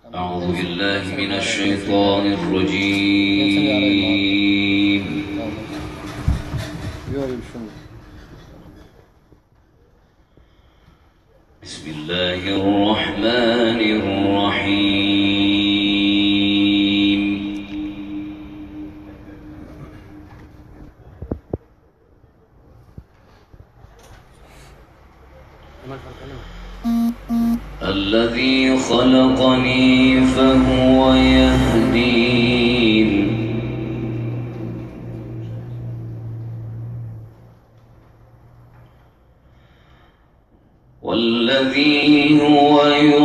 أعوذ بالله من الشيطان الرجيم. بسم الله الرحمن الرحيم. الذي خلقني فهو يهدين، والذي هو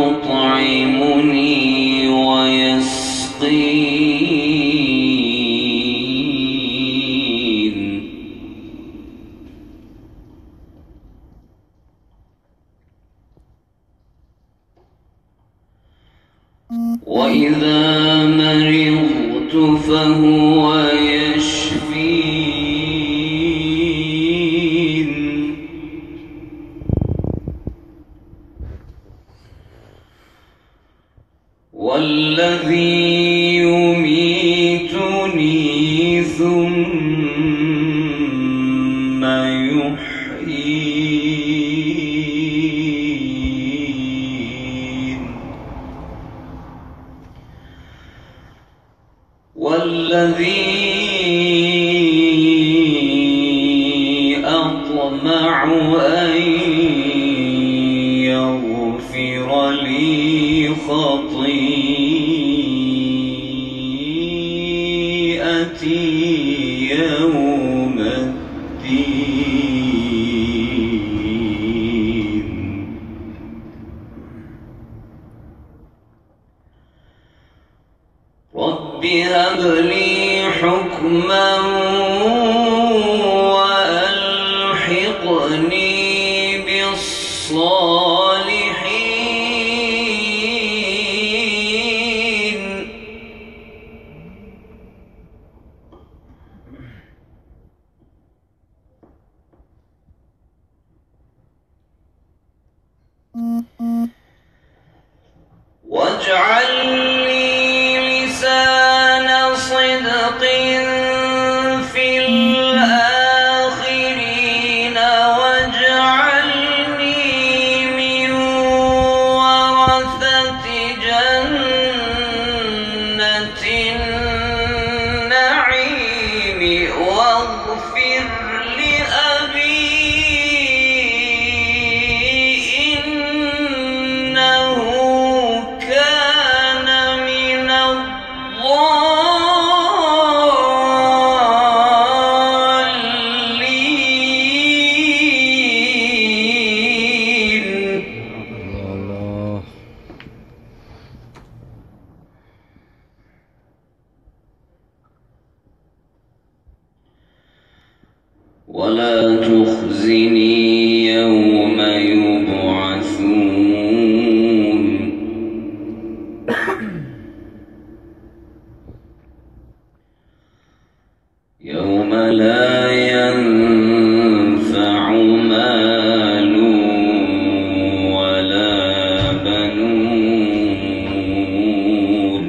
يطعمني ويسقين، وإذا مرضت فهو يشفين، والذي يميتني ثم يحيين، والذي أطمع أن يغفر لي خطيئتي يوم الدين. رب هب لي حكما وألحقني بالصالحين. واجعل لي لسان صدق في الآخرين، واجعلني من ورثة جنة النعيم، واغفر لأبي إنه كان من الضالين. ولا تخزني يوم يبعثون، يوم لا ينفع مال ولا بنون،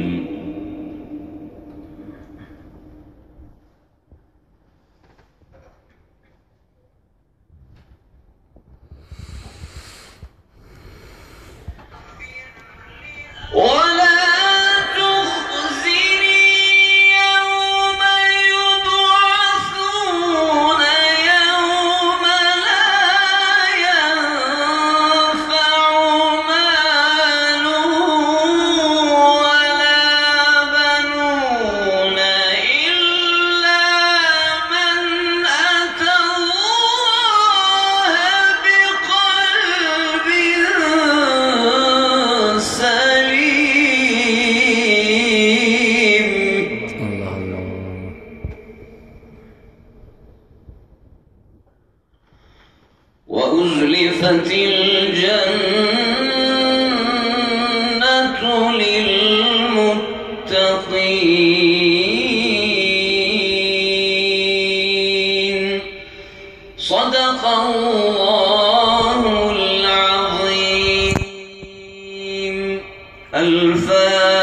ولا تخزني يوم يبعثون، يوم لا ينفع مال ولا بنون إلا من أتى الله بقلب سليم. الفاتحة.